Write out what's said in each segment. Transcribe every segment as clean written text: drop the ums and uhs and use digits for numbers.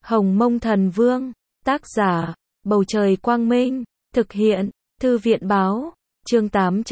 Hồng Mông Thần Vương, tác giả, Bầu Trời Quang Minh, thực hiện, Thư viện Báo, chương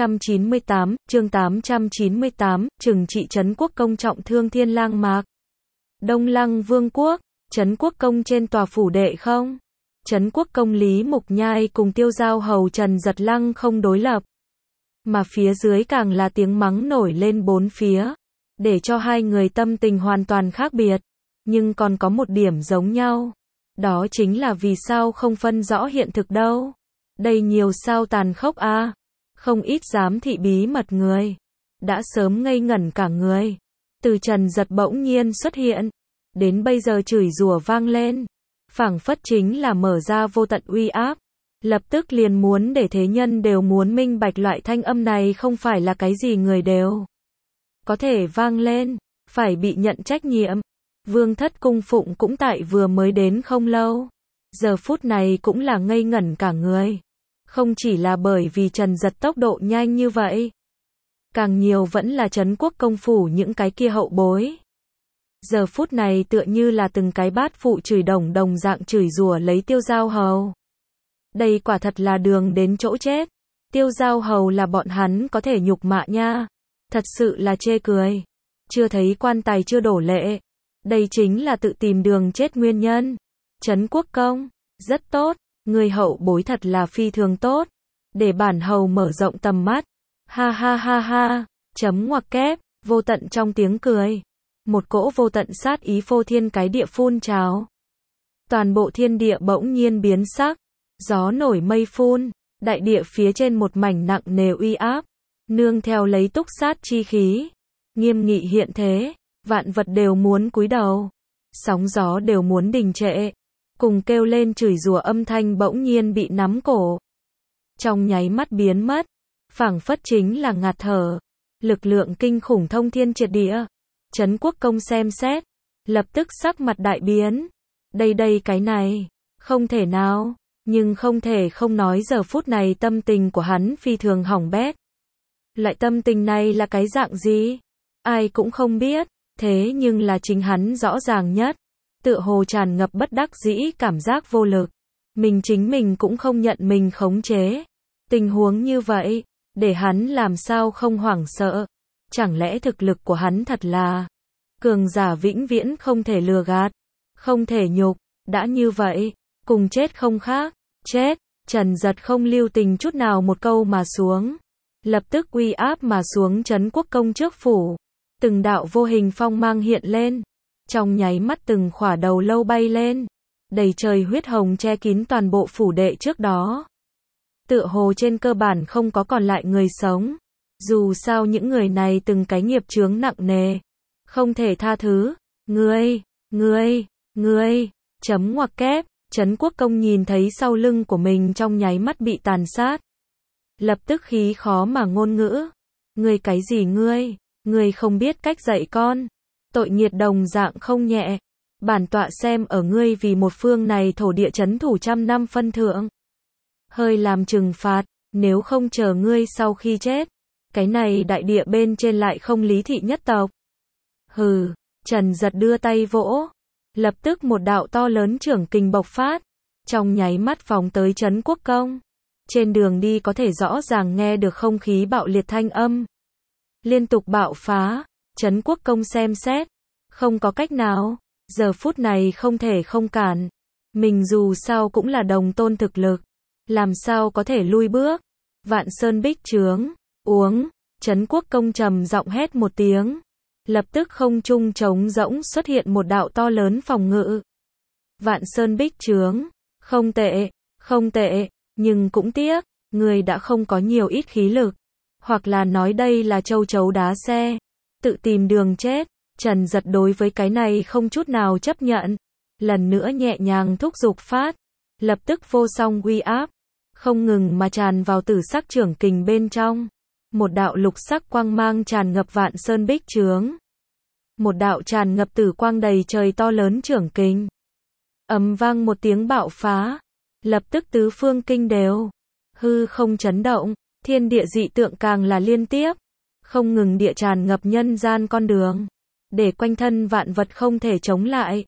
898, trừng trị Trấn Quốc Công trọng thương Thiên Lang Mạc. Đông Lăng Vương quốc, Trấn Quốc Công trên tòa phủ đệ không? Trấn Quốc Công Lý Mục Nhai cùng Tiêu Giao Hầu Trần Giật Lăng không đối lập. Mà phía dưới càng là tiếng mắng nổi lên bốn phía, để cho hai người tâm tình hoàn toàn khác biệt. Nhưng còn có một điểm giống nhau. Đó chính là vì sao không phân rõ hiện thực đâu. Đây nhiều sao tàn khốc a. Không ít giám thị bí mật người đã sớm ngây ngẩn cả người. Từ Trần Giật bỗng nhiên xuất hiện, đến bây giờ chửi rủa vang lên, phảng phất chính là mở ra vô tận uy áp. Lập tức liền muốn để thế nhân đều muốn minh bạch loại thanh âm này không phải là cái gì người đều có thể vang lên, phải bị nhận trách nhiệm. Vương thất cung phụng cũng tại vừa mới đến không lâu, giờ phút này cũng là ngây ngẩn cả người. Không chỉ là bởi vì Trần Giật tốc độ nhanh như vậy, càng nhiều vẫn là Trấn Quốc Công phủ những cái kia hậu bối. Giờ phút này tựa như là từng cái bát phụ chửi đồng dạng chửi rủa lấy Tiêu Giao Hầu. Đây quả thật là đường đến chỗ chết. Tiêu Giao Hầu là bọn hắn có thể nhục mạ nha. Thật sự là chê cười. Chưa thấy quan tài chưa đổ lệ. Đây chính là tự tìm đường chết nguyên nhân. Trấn Quốc Công, rất tốt, người hậu bối thật là phi thường tốt. Để bản hầu mở rộng tầm mắt. Ha ha ha ha, chấm ngoặc kép, vô tận trong tiếng cười. Một cỗ vô tận sát ý phô thiên cái địa phun trào. Toàn bộ thiên địa bỗng nhiên biến sắc. Gió nổi mây phun, đại địa phía trên một mảnh nặng nề uy áp. Nương theo lấy túc sát chi khí. Nghiêm nghị hiện thế. Vạn vật đều muốn cúi đầu, sóng gió đều muốn đình trệ, cùng kêu lên chửi rủa âm thanh bỗng nhiên bị nắm cổ. Trong nháy mắt biến mất, phảng phất chính là ngạt thở, lực lượng kinh khủng thông thiên triệt địa. Trấn Quốc Công xem xét, lập tức sắc mặt đại biến. Đây cái này, không thể nào, nhưng không thể không nói giờ phút này tâm tình của hắn phi thường hỏng bét. Loại tâm tình này là cái dạng gì? Ai cũng không biết. Thế nhưng là chính hắn rõ ràng nhất, tựa hồ tràn ngập bất đắc dĩ cảm giác vô lực. Chính mình cũng không nhận mình khống chế. Tình huống như vậy, để hắn làm sao không hoảng sợ. Chẳng lẽ thực lực của hắn thật là cường giả vĩnh viễn không thể lừa gạt, không thể nhục, đã như vậy, cùng chết không khác, chết. Trần Giật không lưu tình chút nào một câu mà xuống. Lập tức uy áp mà xuống Trấn Quốc Công trước phủ. Từng đạo vô hình phong mang hiện lên, trong nháy mắt từng khỏa đầu lâu bay lên, đầy trời huyết hồng che kín toàn bộ phủ đệ trước đó. Tựa hồ trên cơ bản không có còn lại người sống. Dù sao những người này từng cái nghiệp chướng nặng nề, không thể tha thứ. Ngươi, chấm ngoặc kép. Trấn Quốc Công nhìn thấy sau lưng của mình trong nháy mắt bị tàn sát. Lập tức khí khó mà ngôn ngữ. Ngươi cái gì ngươi? Ngươi không biết cách dạy con. Tội nghiệt đồng dạng không nhẹ. Bản tọa xem ở ngươi vì một phương này thổ địa trấn thủ trăm năm phân thượng. Hơi làm trừng phạt, nếu không chờ ngươi sau khi chết. Cái này đại địa bên trên lại không lý thị nhất tộc. Hừ, Trần Giật đưa tay vỗ. Lập tức một đạo to lớn trưởng kình bộc phát. Trong nháy mắt phóng tới Trấn Quốc Công. Trên đường đi có thể rõ ràng nghe được không khí bạo liệt thanh âm. Liên tục bạo phá, Trấn Quốc Công xem xét, không có cách nào, giờ phút này không thể không cản. Mình dù sao cũng là đồng tôn thực lực, làm sao có thể lui bước. Vạn Sơn Bích Trướng, uống, Trấn Quốc Công trầm giọng hét một tiếng. Lập tức không trung trống rỗng xuất hiện một đạo to lớn phòng ngự. Vạn Sơn Bích Trướng, không tệ, nhưng cũng tiếc, người đã không có nhiều ít khí lực. Hoặc là nói đây là châu chấu đá xe, tự tìm đường chết. Trần Giật đối với cái này không chút nào chấp nhận. Lần nữa nhẹ nhàng thúc giục phát. Lập tức vô song uy áp, không ngừng mà tràn vào tử sắc trưởng kình bên trong. Một đạo lục sắc quang mang tràn ngập Vạn Sơn Bích Trướng. Một đạo tràn ngập tử quang đầy trời to lớn trưởng kình. Ầm vang một tiếng bạo phá. Lập tức tứ phương kinh đều. Hư không chấn động. Thiên địa dị tượng càng là liên tiếp, không ngừng địa tràn ngập nhân gian con đường, để quanh thân vạn vật không thể chống lại.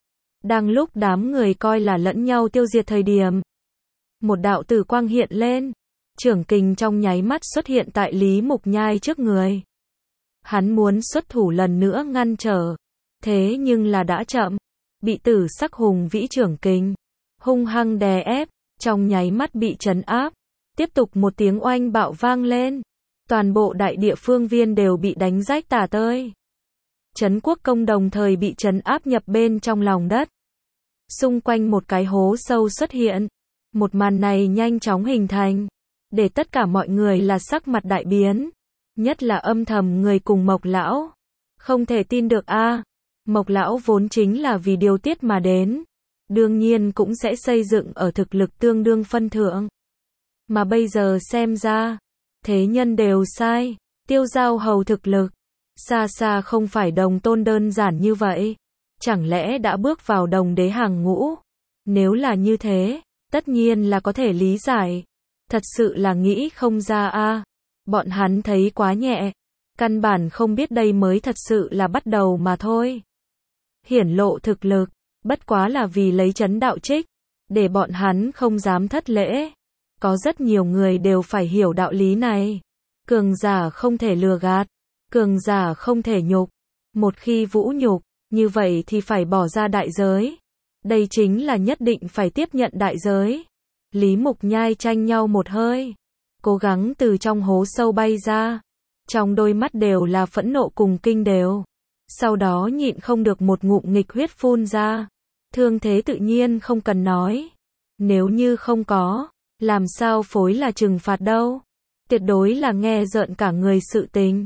Đang lúc đám người coi là lẫn nhau tiêu diệt thời điểm, một đạo tử quang hiện lên, trưởng kình trong nháy mắt xuất hiện tại Lý Mục Nhai trước người. Hắn muốn xuất thủ lần nữa ngăn trở, thế nhưng là đã chậm, bị tử sắc hùng vĩ trưởng kình hung hăng đè ép, trong nháy mắt bị trấn áp. Tiếp tục một tiếng oanh bạo vang lên, toàn bộ đại địa phương viên đều bị đánh rách tả tơi. Trấn Quốc Công đồng thời bị trấn áp nhập bên trong lòng đất. Xung quanh một cái hố sâu xuất hiện, một màn này nhanh chóng hình thành, để tất cả mọi người là sắc mặt đại biến, nhất là âm thầm người cùng Mộc lão. Không thể tin được a, Mộc lão vốn chính là vì điều tiết mà đến, đương nhiên cũng sẽ xây dựng ở thực lực tương đương phân thượng. Mà bây giờ xem ra, thế nhân đều sai, Tiêu Giao Hầu thực lực, xa xa không phải đồng tôn đơn giản như vậy. Chẳng lẽ đã bước vào đồng đế hàng ngũ? Nếu là như thế, tất nhiên là có thể lý giải. Thật sự là nghĩ không ra a. Bọn hắn thấy quá nhẹ, căn bản không biết đây mới thật sự là bắt đầu mà thôi. Hiển lộ thực lực, bất quá là vì lấy trấn đạo trích, để bọn hắn không dám thất lễ. Có rất nhiều người đều phải hiểu đạo lý này. Cường giả không thể lừa gạt, cường giả không thể nhục. Một khi vũ nhục, như vậy thì phải bỏ ra đại giới. Đây chính là nhất định phải tiếp nhận đại giới. Lý Mục Nhai tranh nhau một hơi, cố gắng từ trong hố sâu bay ra. Trong đôi mắt đều là phẫn nộ cùng kinh đều. Sau đó nhịn không được một ngụm nghịch huyết phun ra. Thương thế tự nhiên không cần nói. Nếu như không có, làm sao phối là trừng phạt đâu. Tuyệt đối là nghe rợn cả người sự tình.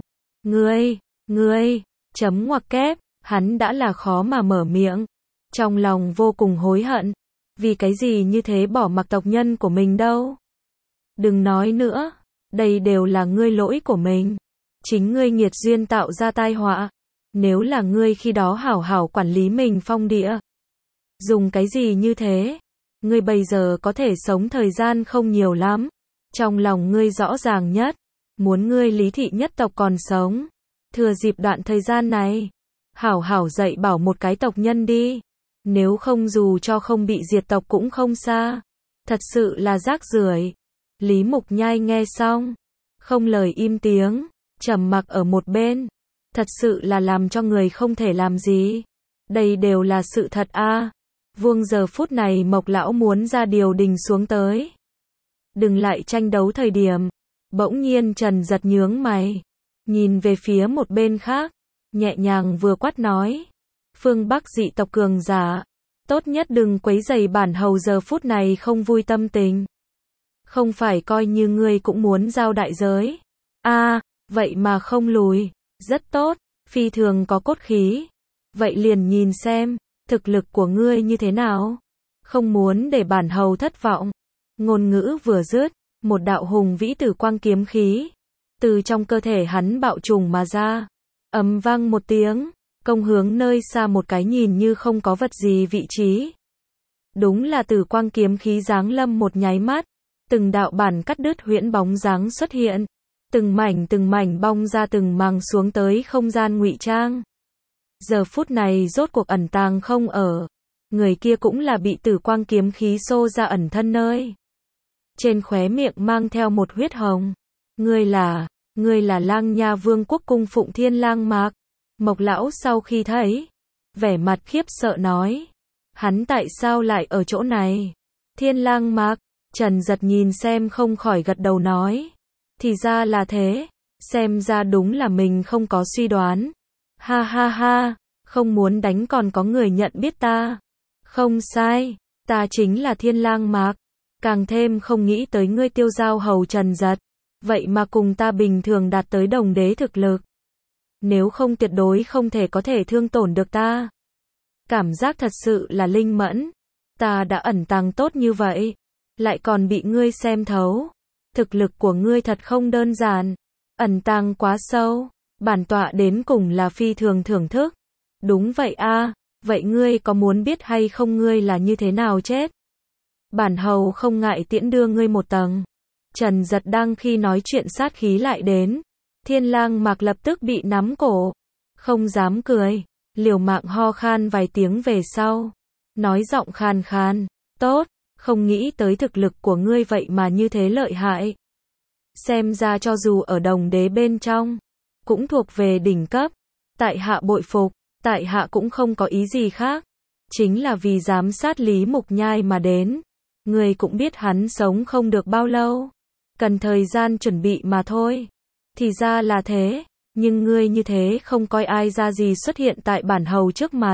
Ngươi, chấm ngoặc kép, hắn đã là khó mà mở miệng. Trong lòng vô cùng hối hận. Vì cái gì như thế bỏ mặc tộc nhân của mình đâu. Đừng nói nữa, đây đều là ngươi lỗi của mình. Chính ngươi nghiệt duyên tạo ra tai họa. Nếu là ngươi khi đó hảo hảo quản lý mình phong địa. Dùng cái gì như thế? Ngươi bây giờ có thể sống thời gian không nhiều lắm. Trong lòng ngươi rõ ràng nhất. Muốn ngươi Lý thị nhất tộc còn sống. Thừa dịp đoạn thời gian này, hảo hảo dạy bảo một cái tộc nhân đi. Nếu không dù cho không bị diệt tộc cũng không xa. Thật sự là rác rưởi. Lý Mục Nhai nghe xong, không lời im tiếng, trầm mặc ở một bên. Thật sự là làm cho người không thể làm gì. Đây đều là sự thật a. Vuông giờ phút này Mộc lão muốn ra điều đình xuống tới. Đừng lại tranh đấu thời điểm. Bỗng nhiên Trần giật nhướng mày, nhìn về phía một bên khác, nhẹ nhàng vừa quát nói. Phương Bắc dị tộc cường giả, tốt nhất đừng quấy rầy bản hầu giờ phút này không vui tâm tình. Không phải coi như ngươi cũng muốn giao đại giới. Vậy mà không lùi, rất tốt, phi thường có cốt khí. Vậy liền nhìn xem, thực lực của ngươi như thế nào. Không muốn để bản hầu thất vọng. Ngôn ngữ vừa dứt, một đạo hùng vĩ tử quang kiếm khí từ trong cơ thể hắn bạo trùng mà ra, ầm vang một tiếng, công hướng nơi xa một cái nhìn như không có vật gì vị trí. Đúng là tử quang kiếm khí giáng lâm một nháy mắt, từng đạo bản cắt đứt huyễn bóng dáng xuất hiện, từng mảnh bong ra từng màng xuống tới không gian ngụy trang. Giờ phút này rốt cuộc ẩn tàng không ở, người kia cũng là bị tử quang kiếm khí xô ra ẩn thân nơi. Trên khóe miệng mang theo một huyết hồng. Ngươi là Lang Nha Vương quốc cung phụng Thiên Lang Mạc. Mộc lão sau khi thấy, vẻ mặt khiếp sợ nói. Hắn tại sao lại ở chỗ này? Thiên Lang Mạc, Trần giật nhìn xem không khỏi gật đầu nói. Thì ra là thế, xem ra đúng là mình không có suy đoán. Ha ha ha, không muốn đánh còn có người nhận biết ta. Không sai, ta chính là Thiên Lang Mạc. Càng thêm không nghĩ tới ngươi Tiêu Giao Hầu Trần giật. Vậy mà cùng ta bình thường đạt tới đồng đế thực lực. Nếu không tuyệt đối không thể có thể thương tổn được ta. Cảm giác thật sự là linh mẫn. Ta đã ẩn tàng tốt như vậy, lại còn bị ngươi xem thấu. Thực lực của ngươi thật không đơn giản. Ẩn tàng quá sâu. Bản tọa đến cùng là phi thường thưởng thức. Đúng vậy a. Vậy ngươi có muốn biết hay không ngươi là như thế nào chết? Bản hầu không ngại tiễn đưa ngươi một tầng. Trần giật đang khi nói chuyện sát khí lại đến. Thiên Lang Mạc lập tức bị nắm cổ. Không dám cười. Liều mạng ho khan vài tiếng về sau. nói giọng khàn khàn, tốt, không nghĩ tới thực lực của ngươi vậy mà như thế lợi hại. Xem ra cho dù ở đồng đế bên trong, cũng thuộc về đỉnh cấp. Tại hạ bội phục, tại hạ cũng không có ý gì khác. Chính là vì giám sát Lý Mục Nhai mà đến. Ngươi cũng biết hắn sống không được bao lâu. Cần thời gian chuẩn bị mà thôi. Thì ra là thế, nhưng ngươi như thế không coi ai ra gì xuất hiện tại bản hầu trước mặt.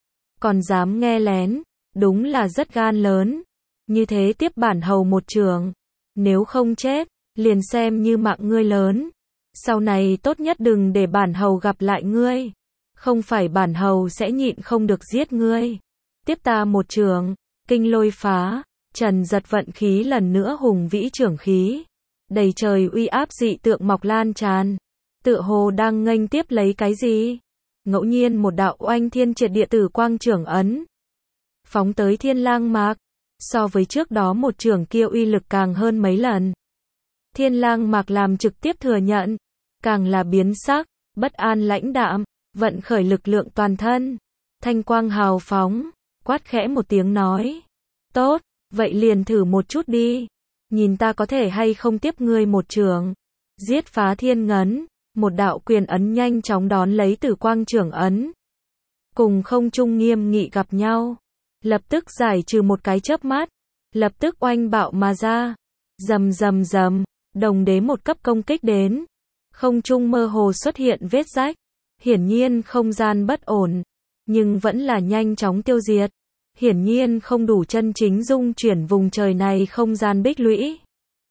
Còn dám nghe lén, đúng là rất gan lớn. Như thế tiếp bản hầu một trường. Nếu không chết, liền xem như mạng ngươi lớn. Sau này tốt nhất đừng để bản hầu gặp lại ngươi. Không phải bản hầu sẽ nhịn không được giết ngươi. Tiếp ta một trường, kinh lôi phá, Trần Giật vận khí lần nữa hùng vĩ trưởng khí. Đầy trời uy áp dị tượng mọc lan tràn. Tựa hồ đang nghênh tiếp lấy cái gì? Ngẫu nhiên một đạo oanh thiên triệt địa tử quang trưởng ấn. Phóng tới Thiên Lang Mạc. So với trước đó một trường kia uy lực càng hơn mấy lần. Thiên Lang Mạc làm trực tiếp thừa nhận. Càng là biến sắc, bất an lãnh đạm, vận khởi lực lượng toàn thân. Thanh quang hào phóng, quát khẽ một tiếng nói. Tốt, vậy liền thử một chút đi. Nhìn ta có thể hay không tiếp ngươi một trường. Giết phá thiên ngấn, một đạo quyền ấn nhanh chóng đón lấy tử quang trưởng ấn. Cùng không trung nghiêm nghị gặp nhau. Lập tức giải trừ một cái chớp mắt. Lập tức oanh bạo mà ra. Rầm rầm rầm, đồng đế một cấp công kích đến. Không trung mơ hồ xuất hiện vết rách. Hiển nhiên không gian bất ổn. Nhưng vẫn là nhanh chóng tiêu diệt. Hiển nhiên không đủ chân chính dung chuyển vùng trời này không gian bích lũy.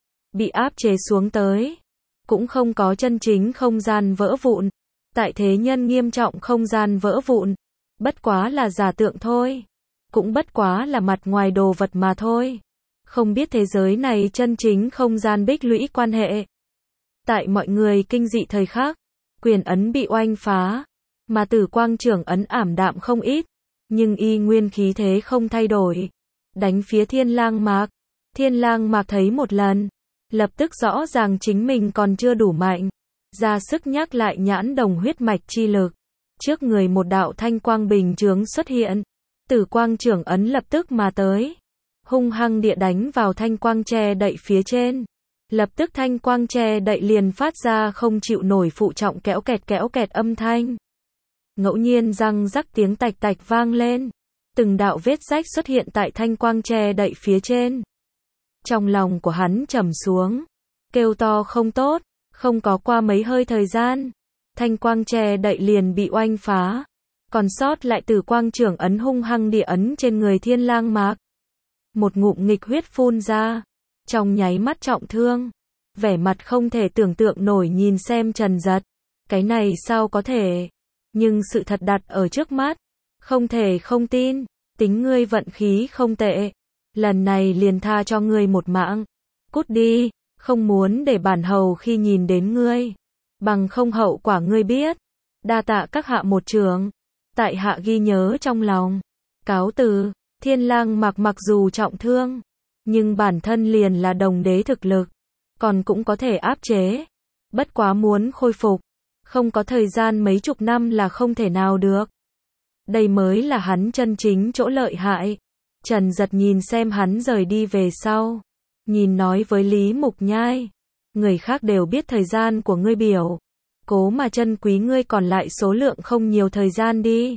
Bị áp chế xuống tới. Cũng không có chân chính không gian vỡ vụn. Tại thế nhân nghiêm trọng không gian vỡ vụn. Bất quá là giả tượng thôi. Cũng bất quá là mặt ngoài đồ vật mà thôi. Không biết thế giới này chân chính không gian bích lũy quan hệ. Tại mọi người kinh dị thời khắc, quyền ấn bị oanh phá. Mà tử quang trưởng ấn ảm đạm không ít. Nhưng y nguyên khí thế không thay đổi. Đánh phía Thiên Lang Mạc. Thiên Lang Mạc thấy một lần. Lập tức rõ ràng chính mình còn chưa đủ mạnh. Ra sức nhắc lại nhãn đồng huyết mạch chi lực. Trước người một đạo thanh quang bình chướng xuất hiện. Tử quang trưởng ấn lập tức mà tới. Hung hăng địa đánh vào thanh quang che đậy phía trên. Lập tức thanh quang che đậy liền phát ra không chịu nổi phụ trọng kéo kẹt âm thanh. Ngẫu nhiên răng rắc tiếng tạch tạch vang lên. Từng đạo vết rách xuất hiện tại thanh quang che đậy phía trên. Trong lòng của hắn trầm xuống. Kêu to không tốt. Không có qua mấy hơi thời gian. Thanh quang che đậy liền bị oanh phá. Còn sót lại tử quang trưởng ấn hung hăng địa ấn trên người Thiên Lang Mạc. Một ngụm nghịch huyết phun ra. Trong nháy mắt trọng thương. Vẻ mặt không thể tưởng tượng nổi nhìn xem Trần Giật. Cái này sao có thể? Nhưng sự thật đặt ở trước mắt. Không thể không tin. Tính ngươi vận khí không tệ. Lần này liền tha cho ngươi một mạng. Cút đi. Không muốn để bản hầu khi nhìn đến ngươi. Bằng không hậu quả ngươi biết. Đa tạ các hạ một trường. Tại hạ ghi nhớ trong lòng. Cáo từ. Thiên Lang Mạc mặc dù trọng thương. Nhưng bản thân liền là đồng đế thực lực. Còn cũng có thể áp chế. Bất quá muốn khôi phục. Không có thời gian mấy chục năm là không thể nào được. Đây mới là hắn chân chính chỗ lợi hại. Trần Giật nhìn xem hắn rời đi về sau. Nhìn nói với Lý Mục Nhai. Người khác đều biết thời gian của ngươi biểu. Cố mà chân quý ngươi còn lại số lượng không nhiều thời gian đi.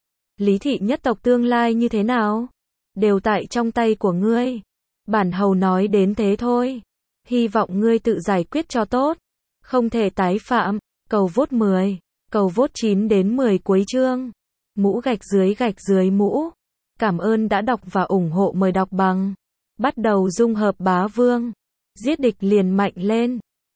Lý thị nhất tộc tương lai như thế nào? Đều tại trong tay của ngươi. Bản hầu nói đến thế thôi. Hy vọng ngươi tự giải quyết cho tốt. Không thể tái phạm. Cầu vote 10. Cầu vote 9 đến 10 cuối chương. Mũ gạch dưới mũ. Cảm ơn đã đọc và ủng hộ, mời đọc bằng. Bắt đầu dung hợp bá vương. Giết địch liền mạnh lên.